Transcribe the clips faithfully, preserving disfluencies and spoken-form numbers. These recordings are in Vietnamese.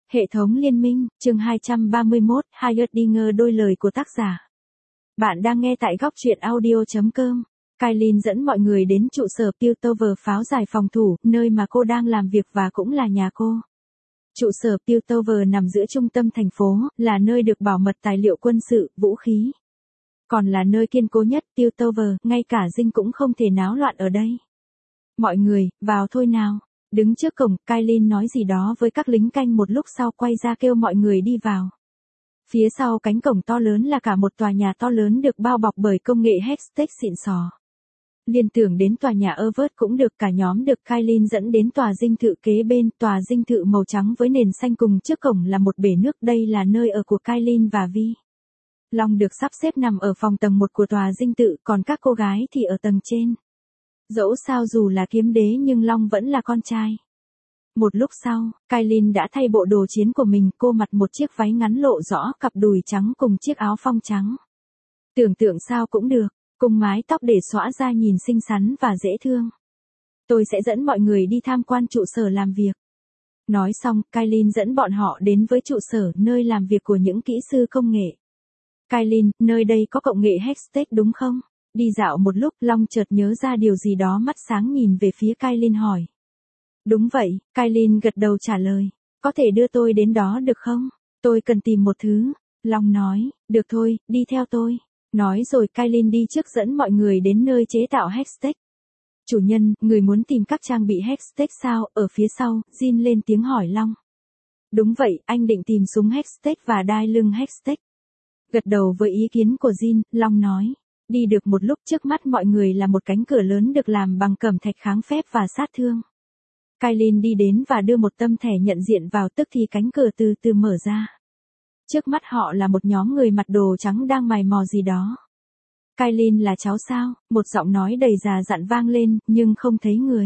Hệ thống liên minh, chương hai trăm ba mươi mốt, Heimerdinger đôi lời của tác giả. Bạn đang nghe tại góc truyện audio chấm com. Kailin dẫn mọi người đến trụ sở Piltover pháo đài phòng thủ, nơi mà cô đang làm việc và cũng là nhà cô. Trụ sở Piltover nằm giữa trung tâm thành phố, là nơi được bảo mật tài liệu quân sự, vũ khí. Còn là nơi kiên cố nhất, Piltover, ngay cả Dinh cũng không thể náo loạn ở đây. Mọi người, vào thôi nào. Đứng trước cổng, Kailin nói gì đó với các lính canh một lúc sau quay ra kêu mọi người đi vào. Phía sau cánh cổng to lớn là cả một tòa nhà to lớn được bao bọc bởi công nghệ Hextech xịn sò. Liên tưởng đến tòa nhà Evert cũng được, cả nhóm được Kailin dẫn đến tòa dinh thự kế bên, tòa dinh thự màu trắng với nền xanh, cùng trước cổng là một bể nước, đây là nơi ở của Kailin và Vi. Long được sắp xếp nằm ở phòng tầng một của tòa dinh thự, còn các cô gái thì ở tầng trên. Dẫu sao dù là kiếm đế nhưng Long vẫn là con trai. Một lúc sau, Kailin đã thay bộ đồ chiến của mình, cô mặc một chiếc váy ngắn lộ rõ cặp đùi trắng cùng chiếc áo phông trắng. Tưởng tượng sao cũng được, cùng mái tóc để xõa ra nhìn xinh xắn và dễ thương. Tôi sẽ dẫn mọi người đi tham quan trụ sở làm việc. Nói xong, Kailin dẫn bọn họ đến với trụ sở, nơi làm việc của những kỹ sư công nghệ. Kailin, nơi đây có công nghệ Hextech đúng không? Đi dạo một lúc, Long chợt nhớ ra điều gì đó, mắt sáng nhìn về phía Kailin hỏi. Đúng vậy, Kailin gật đầu trả lời. Có thể đưa tôi đến đó được không? Tôi cần tìm một thứ. Long nói, được thôi, đi theo tôi. Nói rồi Kailin đi trước dẫn mọi người đến nơi chế tạo Hextech. Chủ nhân, người muốn tìm các trang bị Hextech sao? Ở phía sau, Jin lên tiếng hỏi Long. Đúng vậy, anh định tìm súng Hextech và đai lưng Hextech. Gật đầu với ý kiến của Jin, Long nói. Đi được một lúc, trước mắt mọi người là một cánh cửa lớn được làm bằng cẩm thạch kháng phép và sát thương. Kailin đi đến và đưa một tấm thẻ nhận diện vào, tức thì cánh cửa từ từ mở ra. Trước mắt họ là một nhóm người mặc đồ trắng đang mày mò gì đó. Kailin là cháu sao? Một giọng nói đầy già dặn vang lên, nhưng không thấy người.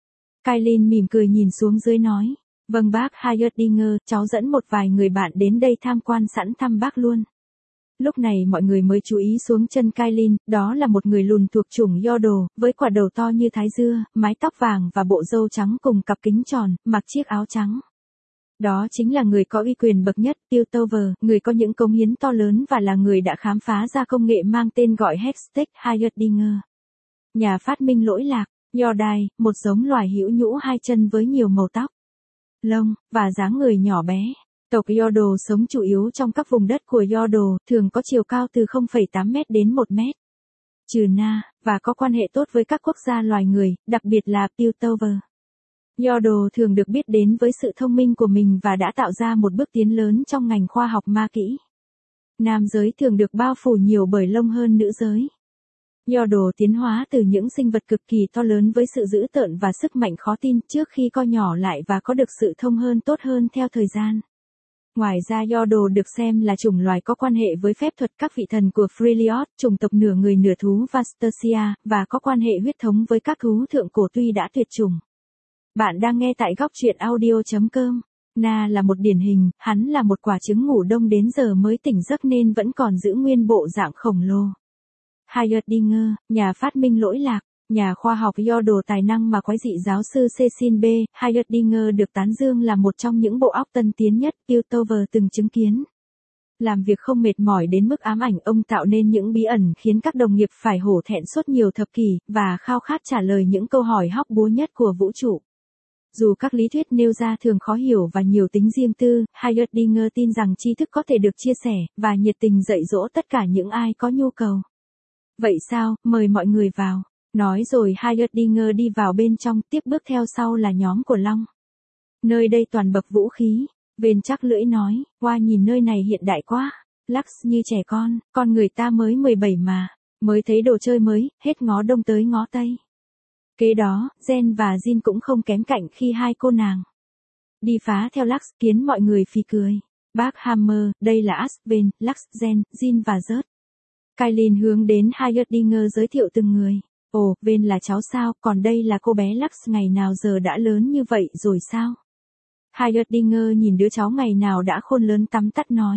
Kailin mỉm cười nhìn xuống dưới nói. Vâng bác Heimerdinger, cháu dẫn một vài người bạn đến đây tham quan, sẵn thăm bác luôn. Lúc này mọi người mới chú ý xuống chân Kailin, đó là một người lùn thuộc chủng Yordle, với quả đầu to như thái dưa, mái tóc vàng và bộ râu trắng cùng cặp kính tròn, mặc chiếc áo trắng. Đó chính là người có uy quyền bậc nhất, Piltover, người có những cống hiến to lớn và là người đã khám phá ra công nghệ mang tên gọi Hextech, Heimerdinger. Nhà phát minh lỗi lạc, Yordle, một giống loài hữu nhũ hai chân với nhiều màu tóc, lông, và dáng người nhỏ bé. Tộc Yordle sống chủ yếu trong các vùng đất của Yordle, thường có chiều cao từ không phẩy tám mét đến một mét. Trừ Na, và có quan hệ tốt với các quốc gia loài người, đặc biệt là Piltover. Yordle thường được biết đến với sự thông minh của mình và đã tạo ra một bước tiến lớn trong ngành khoa học ma kỹ. Nam giới thường được bao phủ nhiều bởi lông hơn nữ giới. Yordle tiến hóa từ những sinh vật cực kỳ to lớn với sự dữ tợn và sức mạnh khó tin, trước khi co nhỏ lại và có được sự thông hơn tốt hơn theo thời gian. Ngoài ra Yordle được xem là chủng loài có quan hệ với phép thuật các vị thần của Freljord, chủng tộc nửa người nửa thú Vastusia, và có quan hệ huyết thống với các thú thượng cổ tuy đã tuyệt chủng. Bạn đang nghe tại góc truyện audio chấm com. Na là một điển hình, hắn là một quả trứng ngủ đông đến giờ mới tỉnh giấc nên vẫn còn giữ nguyên bộ dạng khổng lồ. Heimerdinger, nhà phát minh lỗi lạc. Nhà khoa học Yordle tài năng mà quái dị giáo sư Cecil B. Heimerdinger được tán dương là một trong những bộ óc tân tiến nhất Piltover từng chứng kiến. Làm việc không mệt mỏi đến mức ám ảnh, ông tạo nên những bí ẩn khiến các đồng nghiệp phải hổ thẹn suốt nhiều thập kỷ, và khao khát trả lời những câu hỏi hóc búa nhất của vũ trụ. Dù các lý thuyết nêu ra thường khó hiểu và nhiều tính riêng tư, Heimerdinger tin rằng tri thức có thể được chia sẻ, và nhiệt tình dạy dỗ tất cả những ai có nhu cầu. Vậy sao, mời mọi người vào. Nói rồi Heimerdinger đi vào bên trong, tiếp bước theo sau là nhóm của Long. Nơi đây toàn bậc vũ khí. Vên chắc lưỡi nói, qua nhìn nơi này hiện đại quá. Lux như trẻ con, con người ta mới mười bảy mà. Mới thấy đồ chơi mới, hết ngó đông tới ngó tây. Kế đó, Jen và Jin cũng không kém cạnh khi hai cô nàng đi phá theo Lux, khiến mọi người phì cười. Bác Hammer, đây là Aspen, Lux, Jen, Jin và Zert. Kailin hướng đến Heimerdinger giới thiệu từng người. Ồ, Ven là cháu sao, còn đây là cô bé Lux, ngày nào giờ đã lớn như vậy rồi sao? Heimerdinger nhìn đứa cháu ngày nào đã khôn lớn tắm tắt nói.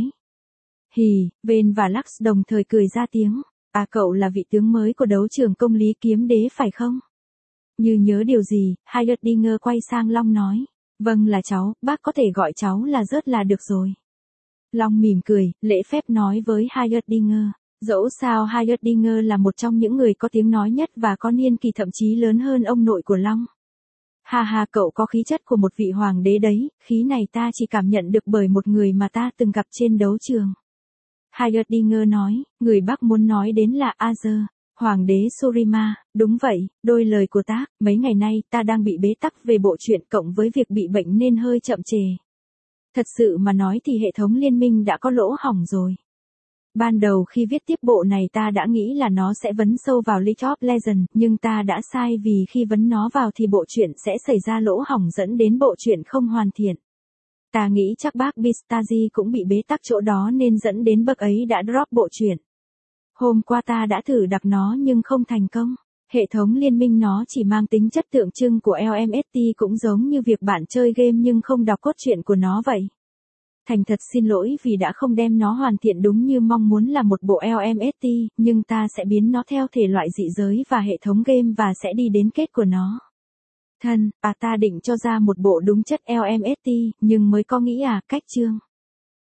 Hì, Ven và Lux đồng thời cười ra tiếng. À, cậu là vị tướng mới của đấu trường công lý kiếm đế phải không? Như nhớ điều gì, Heimerdinger quay sang Long nói. Vâng là cháu, bác có thể gọi cháu là Rớt là được rồi. Long mỉm cười, lễ phép nói với Heimerdinger. Dẫu sao Heimerdinger là một trong những người có tiếng nói nhất và có niên kỷ thậm chí lớn hơn ông nội của Long. Ha ha, cậu có khí chất của một vị hoàng đế đấy, khí này ta chỉ cảm nhận được bởi một người mà ta từng gặp trên đấu trường. Heimerdinger nói, người bác muốn nói đến là Azer, hoàng đế Surima. Đúng vậy, đôi lời của tác, mấy ngày nay ta đang bị bế tắc về bộ truyện cộng với việc bị bệnh nên hơi chậm trễ. Thật sự mà nói thì hệ thống liên minh đã có lỗ hổng rồi. Ban đầu khi viết tiếp bộ này ta đã nghĩ là nó sẽ vấn sâu vào League of Legends, nhưng ta đã sai vì khi vấn nó vào thì bộ truyện sẽ xảy ra lỗ hổng dẫn đến bộ truyện không hoàn thiện. Ta nghĩ chắc bác Bistazi cũng bị bế tắc chỗ đó nên dẫn đến bậc ấy đã drop bộ truyện. Hôm qua ta đã thử đặt nó nhưng không thành công. Hệ thống liên minh nó chỉ mang tính chất tượng trưng của lờ em ét tê, cũng giống như việc bạn chơi game nhưng không đọc cốt truyện của nó vậy. Thành thật xin lỗi vì đã không đem nó hoàn thiện đúng như mong muốn là một bộ lờ em ét tê, nhưng ta sẽ biến nó theo thể loại dị giới và hệ thống game và sẽ đi đến kết của nó. Thân, à ta định cho ra một bộ đúng chất lờ em ét tê, nhưng mới có nghĩ à, cách chương.